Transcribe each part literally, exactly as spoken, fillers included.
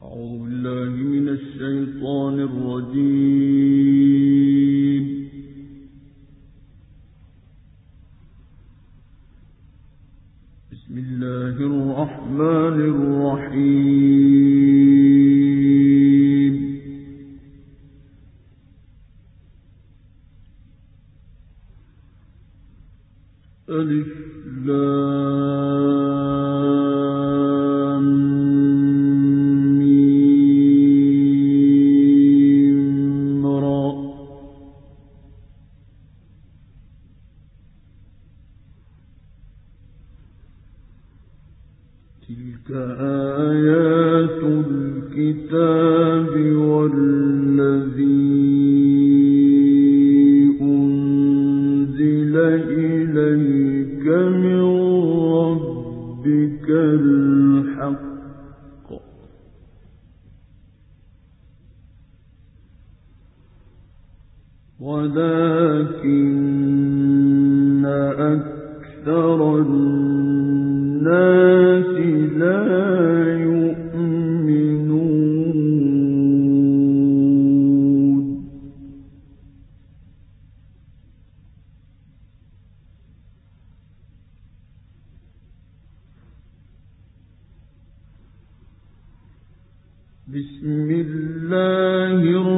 أعوذ بالله من الشيطان الرجيم. بسم الله الرحمن الرحيم. ألف لام ميم را. تلك آيات الكتاب والذي أنزل إليك من ربك الحق ولكن أكثر الناس لا يؤمنون. بسم الله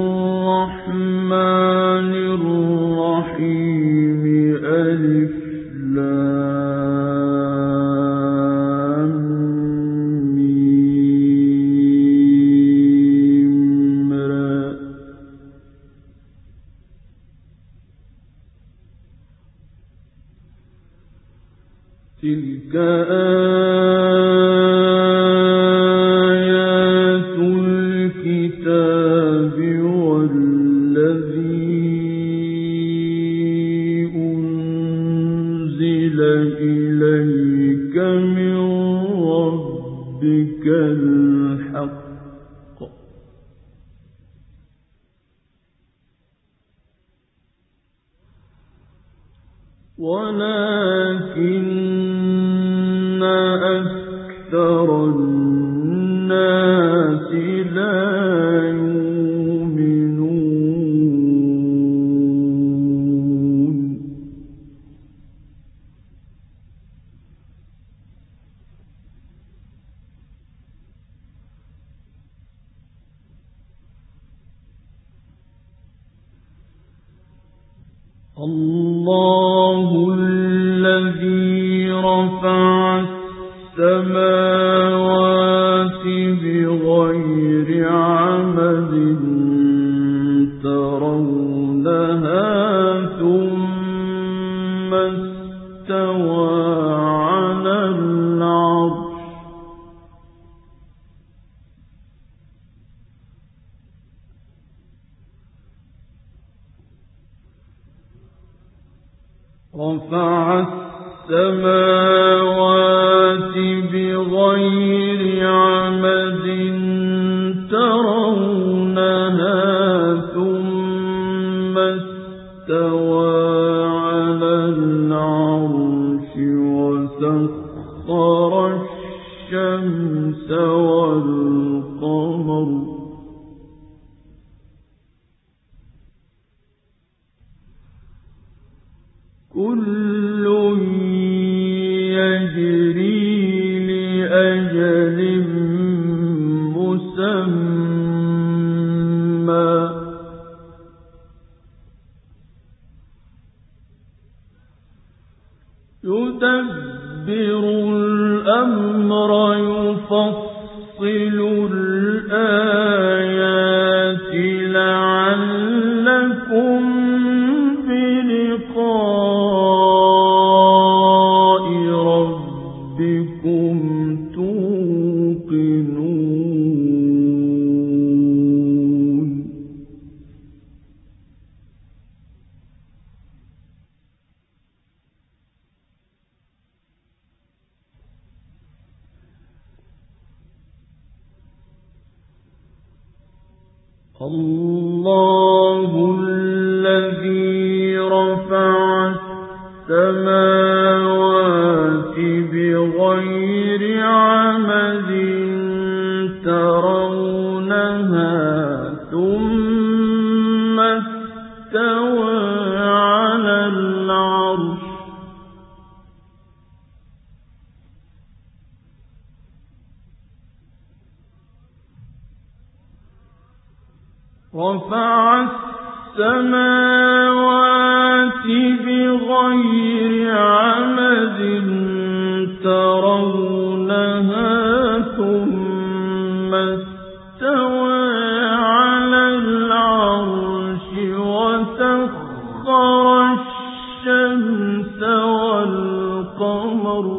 الرحمن الرحيم. ألف لام ميم را. تلك آيات الكتاب والذي أنزل إليك من ربك الحق ولكن أكثر الناس لا يؤمنون. الله الذي رفع السماوات بغير عمد ترونها ثم استوى على العرش رفع السماوات بغير عمد ترونها ثم استوى على العرش وسخر الشمس والقمر كل يجري لأجل مسمى يدبر الأمر يفصل الآيات لعلكم بلقاء ربكم توقنون. الله الذي رفع السماوات بغير عمد ترون ثم استوى على العرش رفع السماوات بغير عمد ترونها ثم استوى على العرش وسخر الشمس والقمر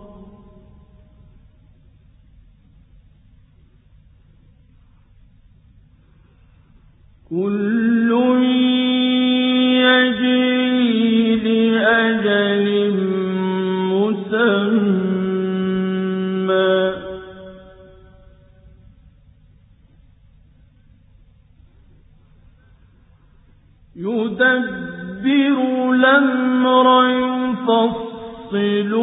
كل يجري لأجل مسمى يدبر الأمر يفصل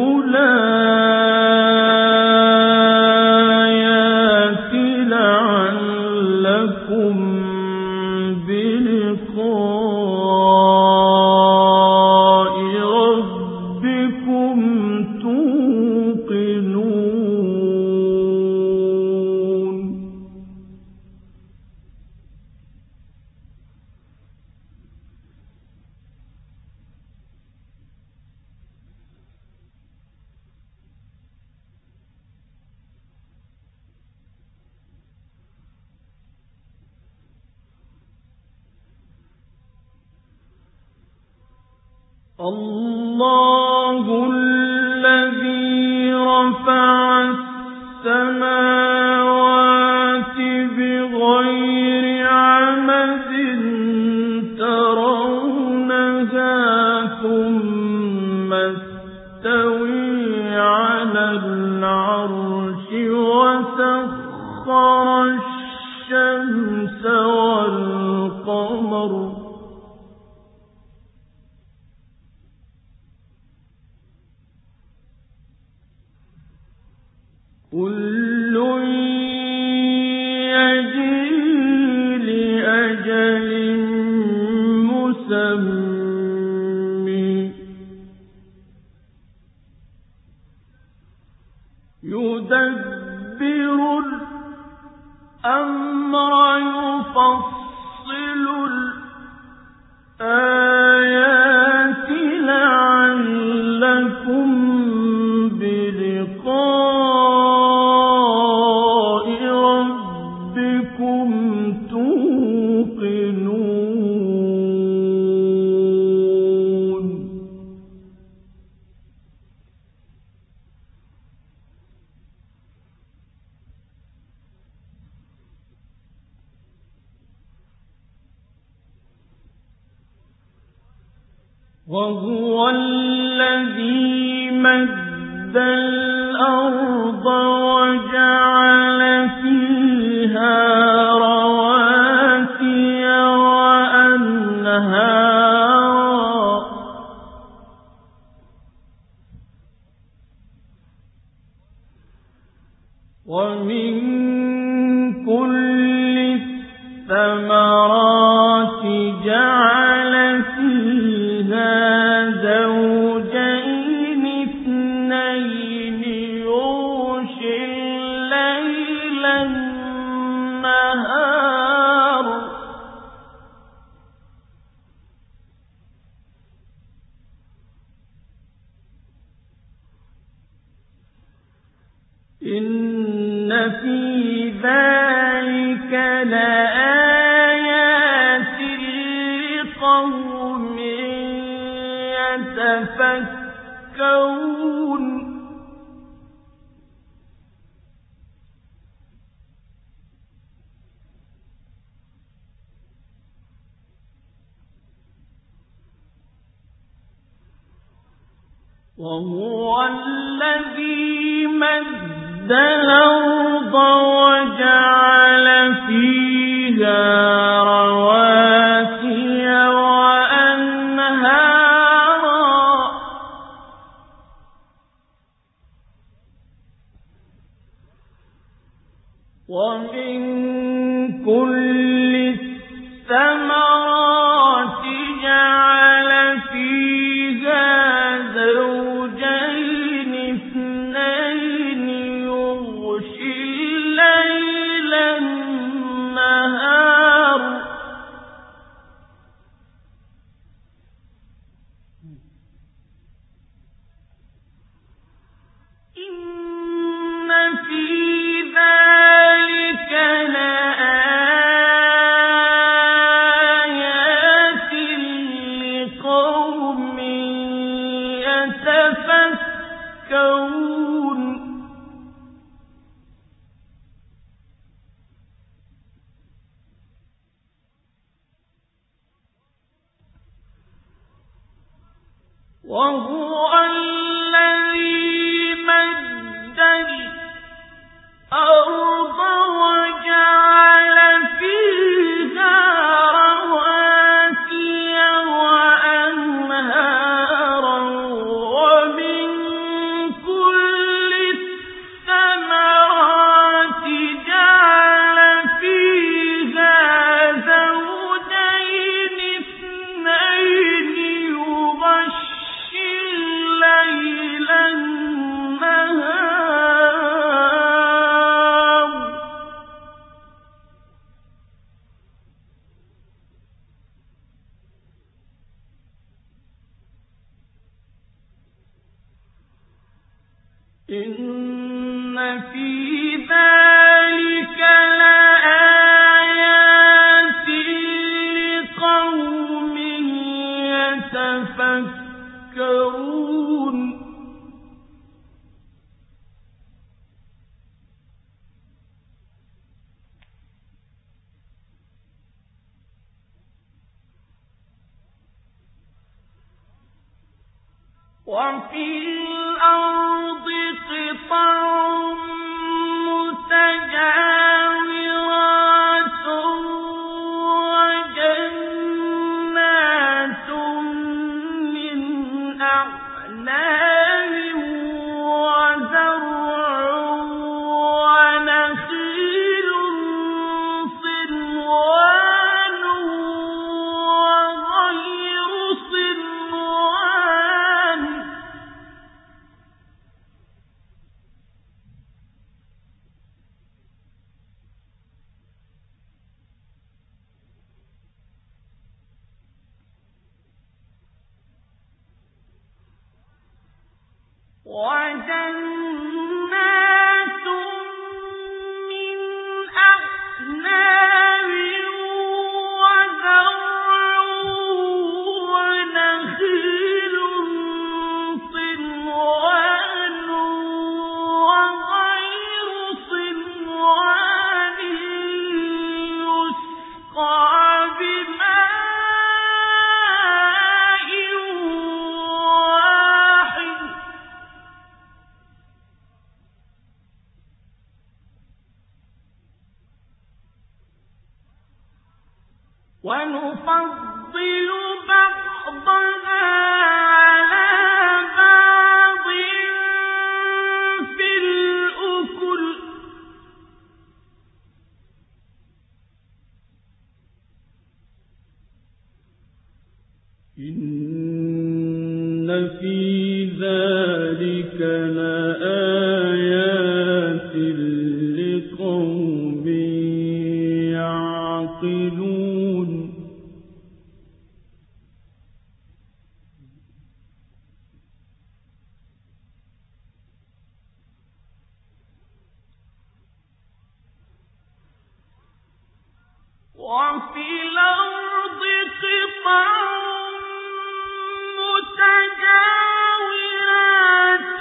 الآيات لعلكم بلقاء ربكم توقنون الله الذي رفع السماوات بغير عمد ترونها ثم استوى على العرش وسخر الشمس والقمر كل يجري لأجل مسمى يدبر الأمر يفصل الآيات لعلكم بلقاء ربكم توقنون وهو الذي مد الأرض وجعل فيها رواسي وأنهارا ومن كل الثمرات جعل فيها زوجين اثنين يغشي الليل النهار إن في ذلك لآيات لقوم يتفكرون وهو الذي مد الأرض وجعل فيها رواسي وأنهارا ومن كل الثمرات جعل فيها زوجين اثنين يغشي الليل النهار إن في ذلك لآيات لقوم يتفكرون وهو الذي مد الأرض وجعل فيها رواسي وأنهارا ومن كل الثمرات جعل فيها زوجين اثنين يغشي الليل النهار إن في ذلك لآيات لقوم يتفكرون وفي الأرض قطع متجاورات وجنات من أعناب وزرع ونخيل صنوان وغير صنوان وجنات من أعناب وزرع ونخيل صنوان وغير صنوان يسقى بماء واحد ونفضل بعضها على بعض في الأكل إن في ذلك لآيات لقوم يعقلون وفي الأرض قطع متجاورات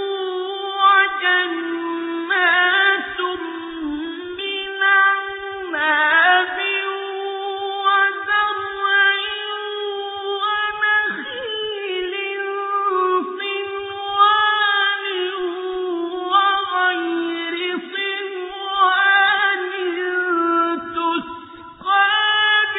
وجنات من أعناب وزرع ونخيل صنوان وغير صنوان تسقى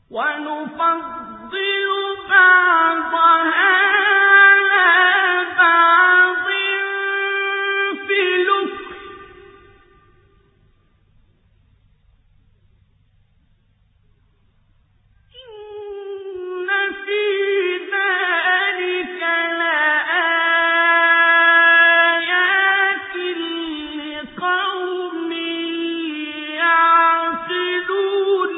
ونفضل بعضها على بعض في الأكل إن في ذلك لآيات لقوم يعقلون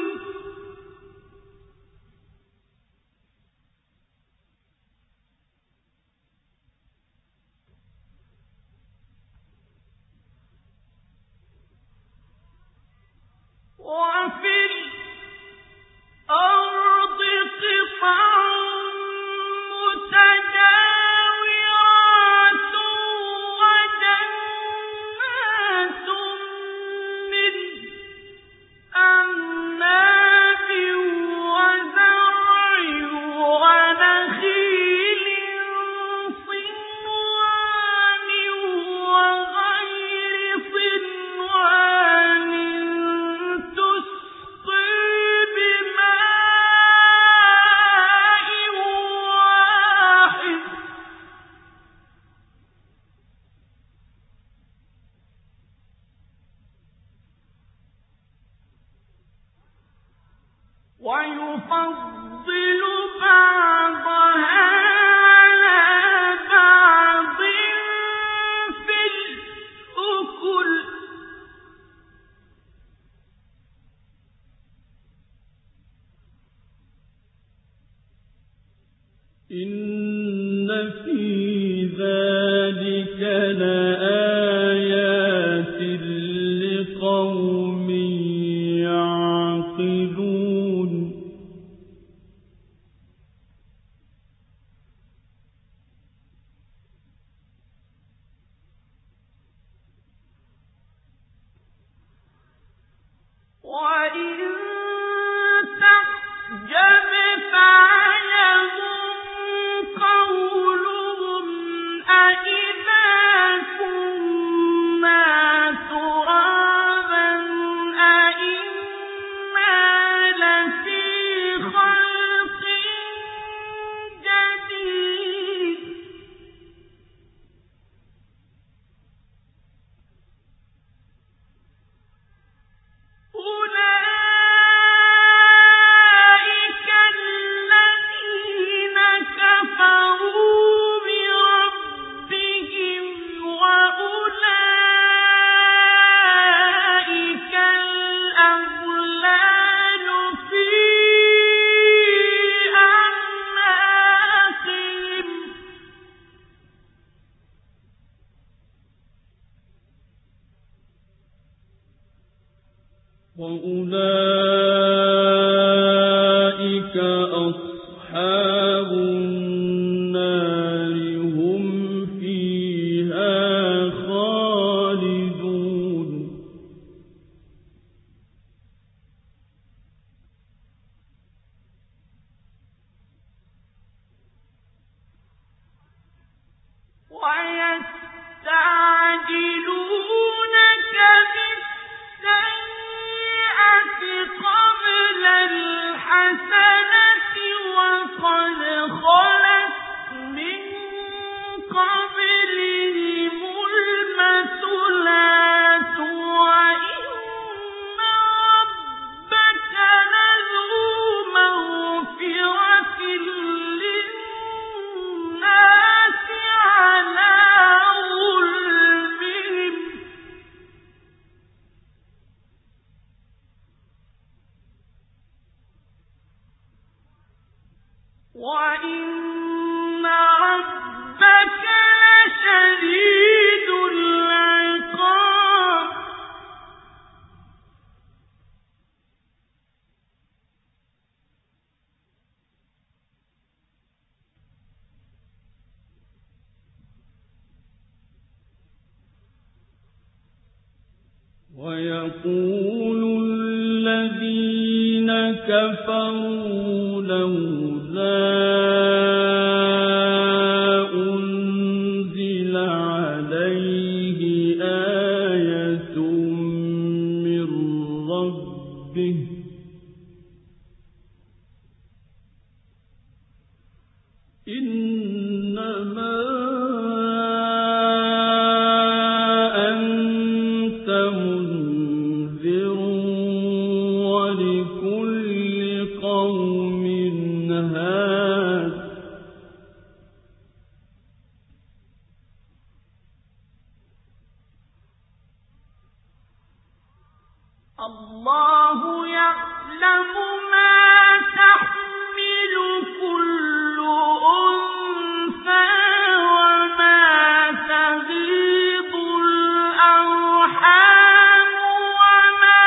وفي الأرض قطع متجاورات وجنات من أعناب وزرع ونخيل صنوان وغير صنوان تسقي بماء واحد ويفضل بعضها على بعض في الأكل إن في ذلك لآيات لقوم يعقلون وإن تعجب فعجب قولهم أإذا كنا ترابا أإنا لفي خلق جديد أولئك الذين كفروا بربهم وأولئك الأغلال في أعناقهم وأولئك أصحاب النار هم فيها خالدون ويستعجلونك بالسيئة قبل الحسنة وقد خلت من قبلهم المثلات وإن ربك لذو مغفرة للناس على ظلمهم وإن ربك لشديد العقاب ويقول الذين كفروا لولا أنزل عليه آية من ربه إنما أنت منذر ولكل قوم هاد الله يعلم ما تحمل كل أنثى وما تغيض الأرحام وما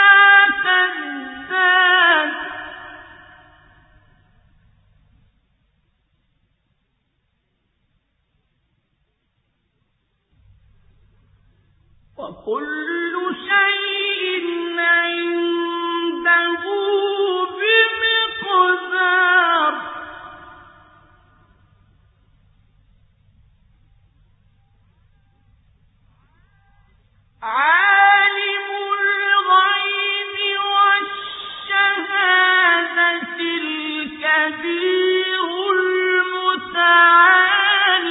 تزداد وكل شيء عنده بمقدار عالم الغيب والشهادة الكبير المتعال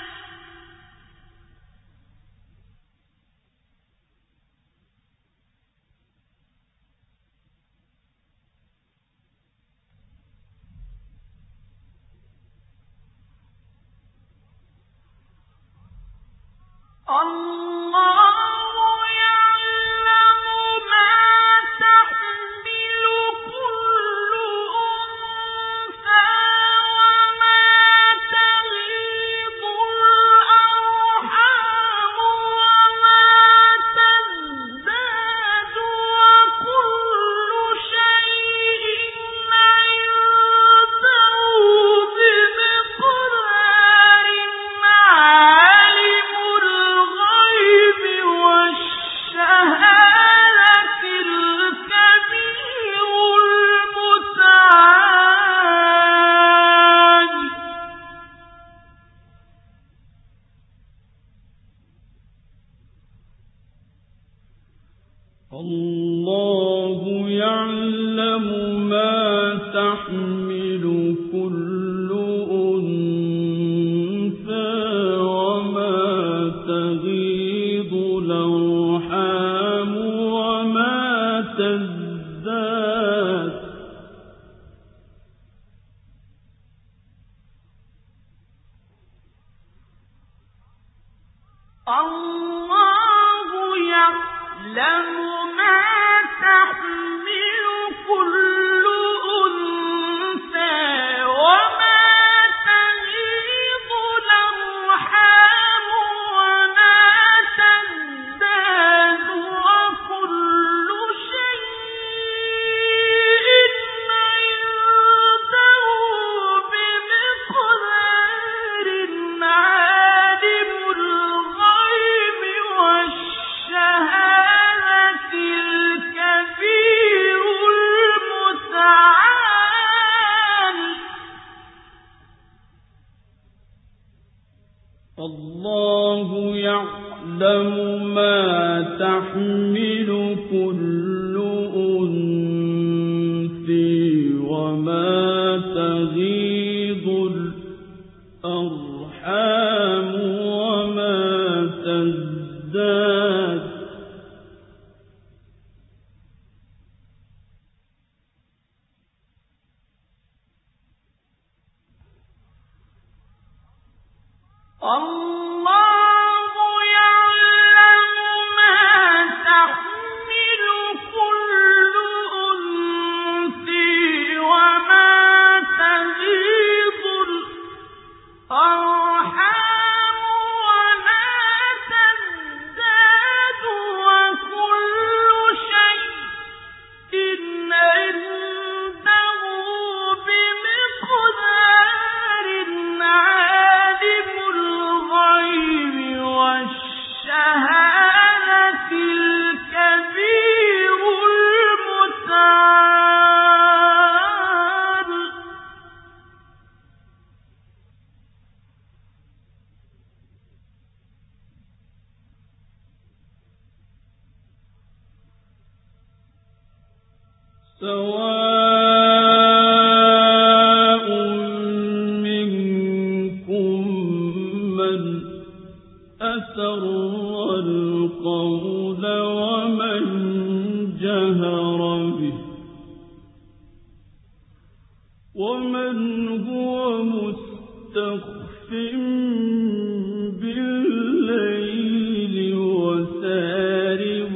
الله يعلم ما تحمل كل أنثى وما تغيض الأرحام وما تزداد وكل شيء عنده بمقدار عالم الغيب والشهادة الكبير المتعال الله يعلم ما تحمل كل أنثى وما تغيض الأرحام وما تزداد الله يعلم ما تحمل كل أنثى وما تغيض الأرحام وما تزداد وكل شيء عنده بمقدار عالم الغيب والشهادة الكبير المتعال الله يعلم ما تحمل كل أنثى وما تغيض الأرحام وما تزداد الله يعلم ما تحمل كل أنثى وما تغيض الأرحام وما تزداد وكل شيء عنده بمقدار عالم الغيب والشهادة الكبير المتعال سواء منكم جهر به ومن هو مستخف بالليل وسارب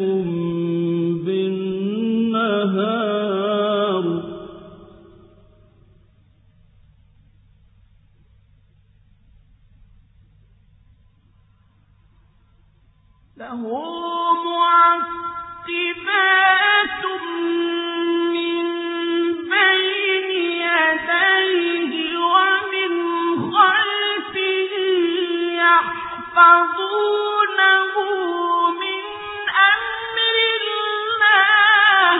بالنهار له معقبات من بين يديه ومن خلفه يحفظونه من أمر الله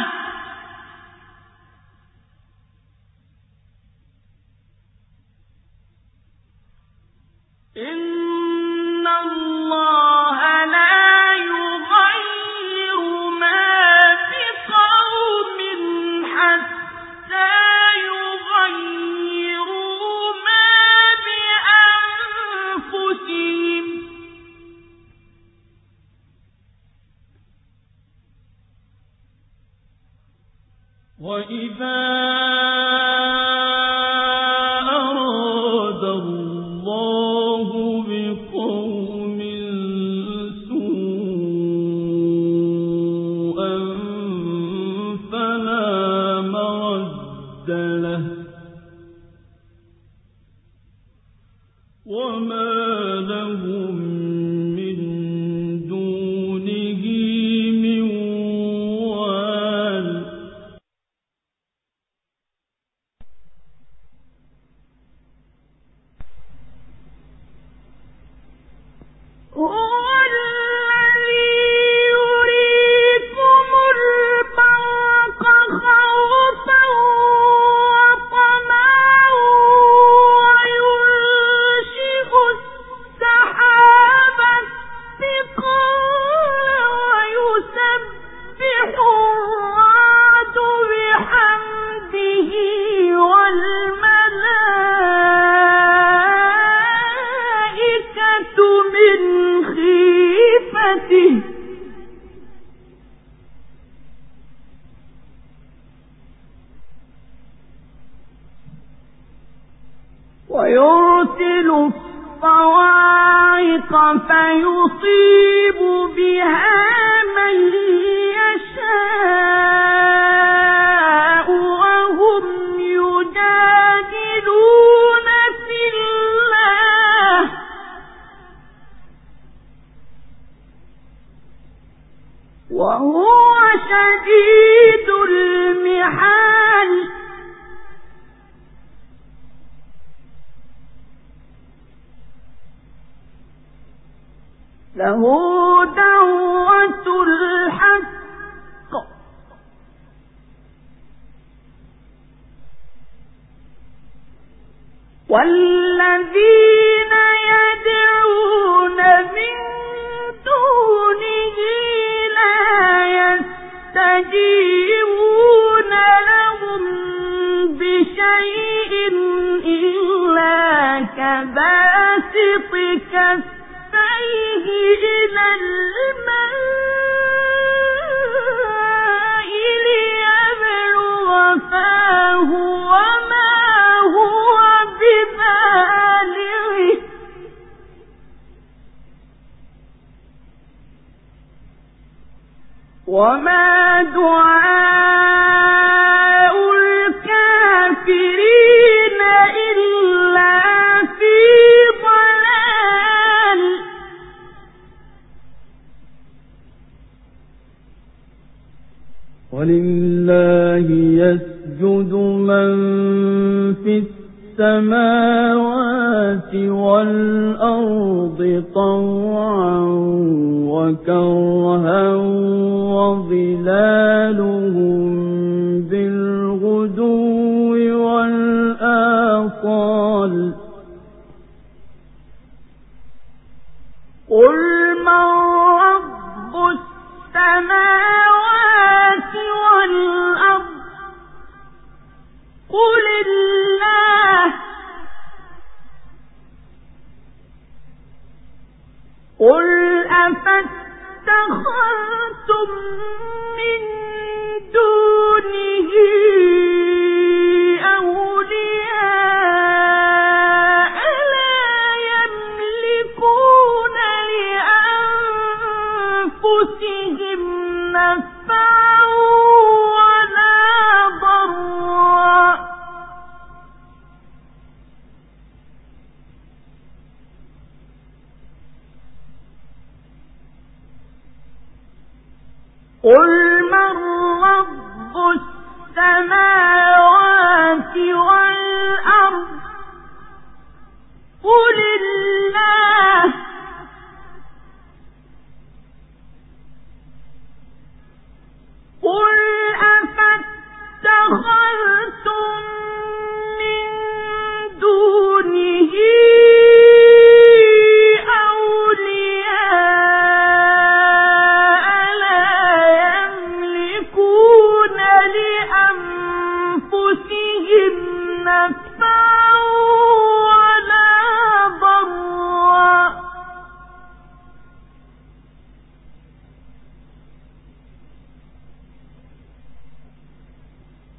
إن الله لا يغير ما بقوم حتى يغيروا ما بأنفسهم وإذا أراد الله بقوم سوءا فلا مرد له وما لهم من دونه من وال هو الذي يريكم البرق خوفا وطمعا وينشئ السحاب الثقال ويسبح الرعد بحمده والملائكة من خيفته ويرسل الصواعق فيصيب بها من يشاء وهم يجادلون في الله وهو شديد المحال له دعوة الحق والذين يدعون من دونه لا يستجيبون لهم بشيء إلا كباسط كفيه إلى الماء ليبلغ فاه وما هو ببالغه وما دعاء الكافرين إلا في ضلال ولله يسجد من في السماوات والأرض طوعا وكرها وظلالهم بالغدو والآصال قل من رب السماوات والأرض قل الله قل أفاتخذتم من دون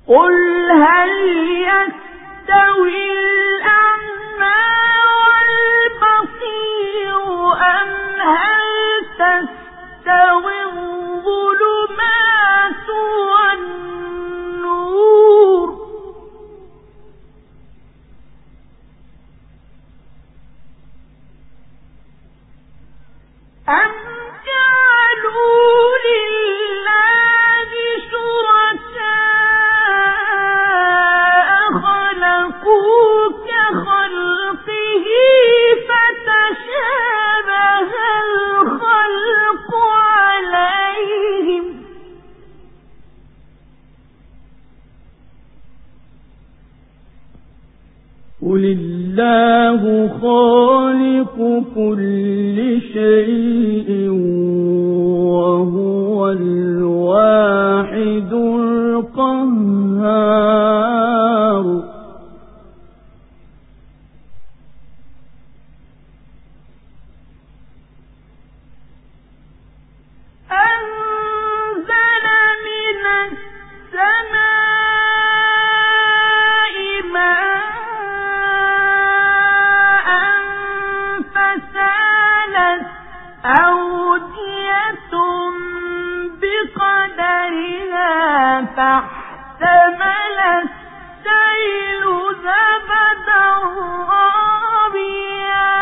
قل هل يستوي الأعمى والبصير أم هل تستوي الظلمات والنور أم جعلوا لله شركاء خلقوا كخلقه فتشابه الخلق عليهم قل الله خالق كل شيء وهو الواحد القهار أنزل من السماء ماء فسالت أودية بقدرها فاحتمل السيل زبدا رابيا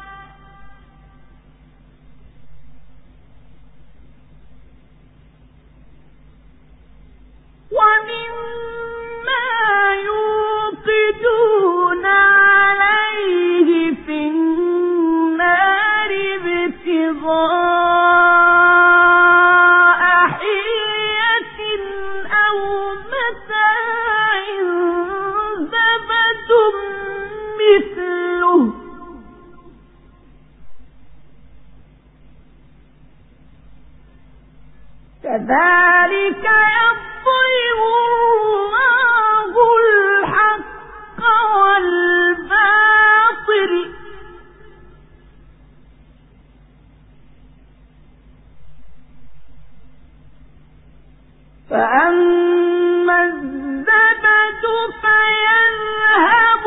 ومما يوقدون عليه في النار ابتغاء حلية أو متاع زبد مثله كذلك يضرب الله الحق والباطل فأما الزبد فيذهب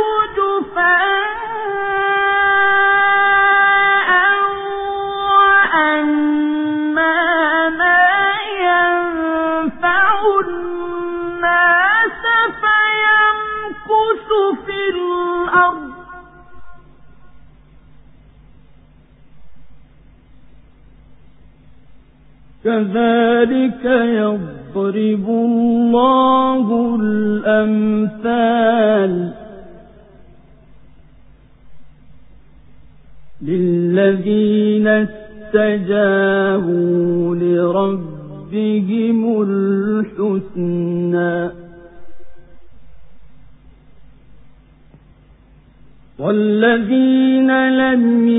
جفاء وأما ما ينفع الناس فيمكث في الأرض كذلك يضرب الله الأمثال للذين استجابوا لربهم الحسنى والذين لم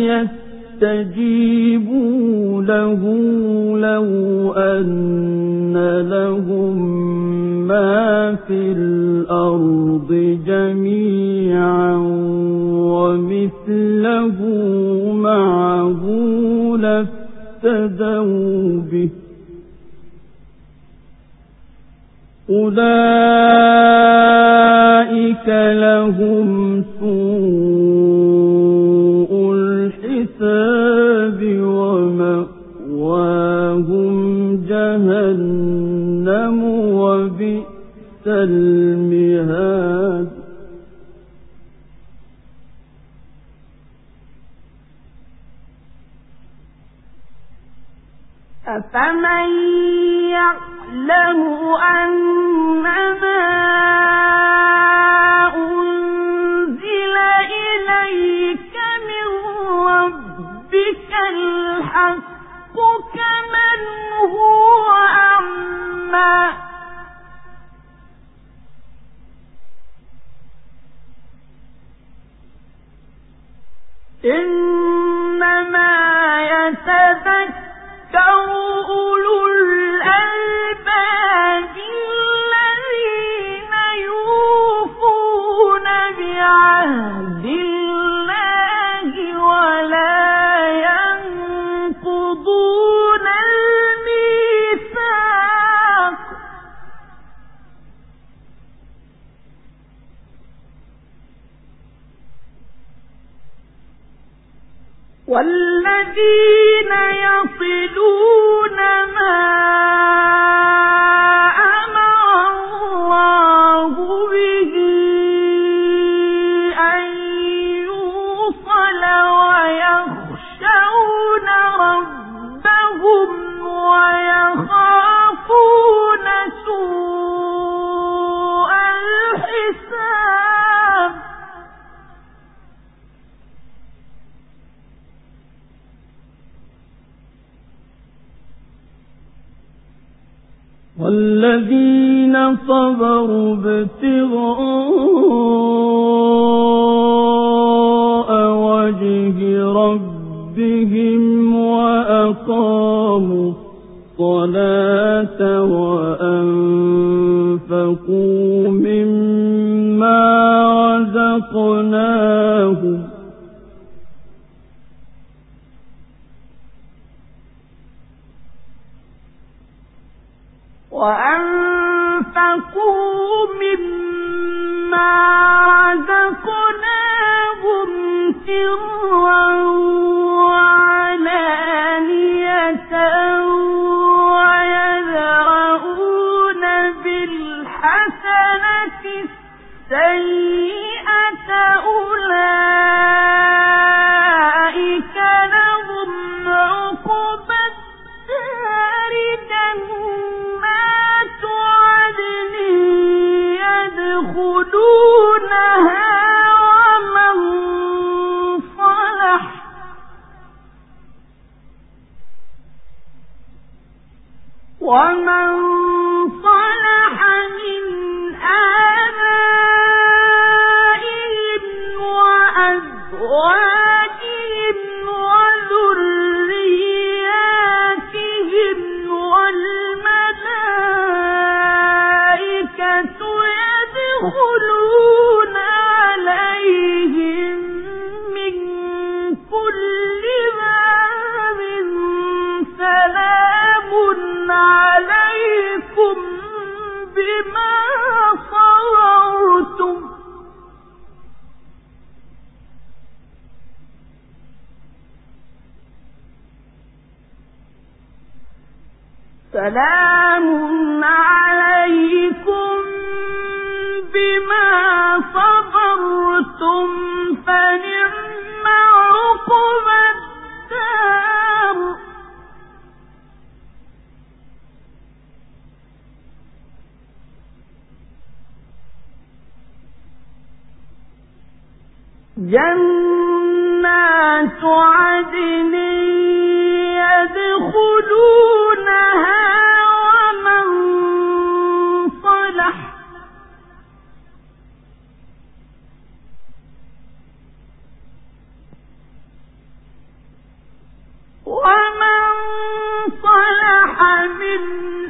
يستجيبوا له لو أن لهم ما في الأرض جميعا ومثله معه لافتدوا به أولئك لهم سوء الحساب ومأواهم جهنم وبئس المهاد أفمن يعلم أنما أنزل إليك من ربك الحق كمن هو أعمى إنما يتذكر أولو الألباب الذين يوفون بعهد الله ولا ينقضون الميثاق والذين يصلون ما أمر الله به أن يوصل ويخشون ربهم ويخافون سوء الحساب والذين صبروا ابتغاء وجه ربهم وأقاموا الصلاة وأنفقوا مما رزقناهم وأنفقوا مما رزقناهم سرا وعلانية ويدرؤون بالحسنة السيئة أولئك لهم عقبى الدار جنات عدن يدخلونها ومن صلح ومن صلح من آبائهم وأزواجهم وذرياتهم والملائكة يدخلون عليهم من كل باب سلام عليكم بما صبرتم سلام عليكم بما صبرتم فنعم عقبى الدار جنات عدن يدخلونها ومن صلح ومن صلح من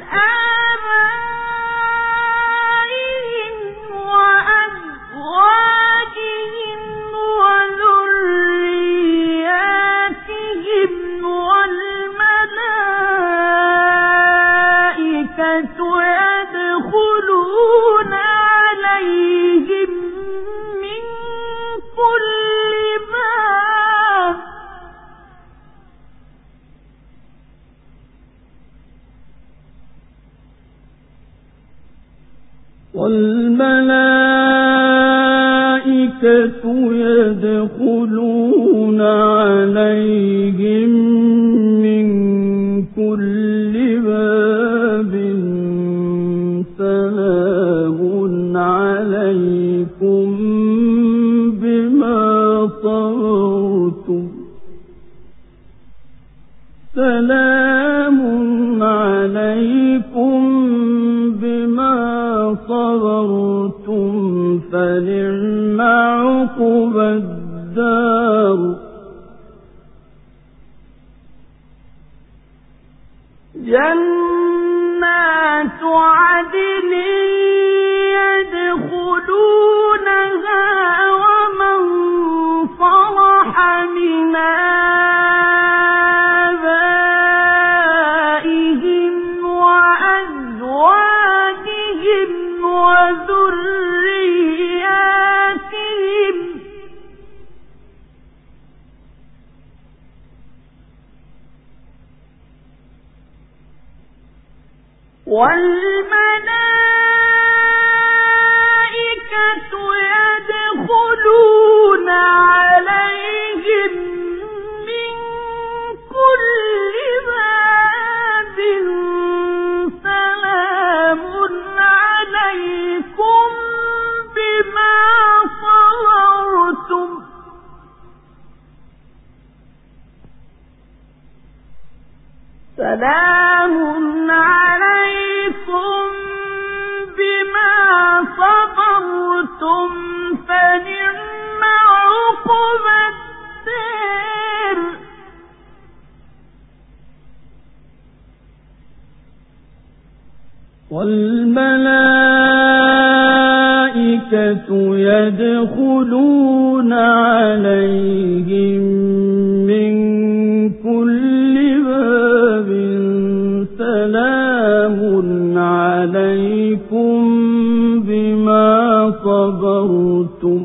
آبائهم وأزواجهم وذرياتهم والملائكة يدخلون عليهم من كل باب والملائكة يدخلون عليهم من كل باب سلام عليكم بما صبرتم سلام عليكم بما صبرتم فنعم عقبى الدار جنات عدن يدخلونها ومن صلح من آبائهم وأزواجهم وذرياتهم والملائكة يدخلون عليهم من كل باب سلام عليكم بما صبرتم سلام عليكم بما صبرتم فنعم عقبى الدار والملائكة يدخلون عليهم من كل باب سلام عليكم بما صبرتم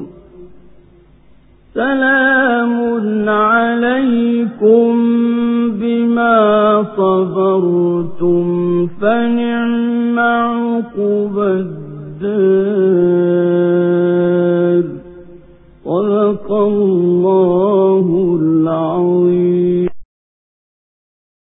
سلام عليكم بما صبرتم فنعم عقبى الدار صدق الله العظيم.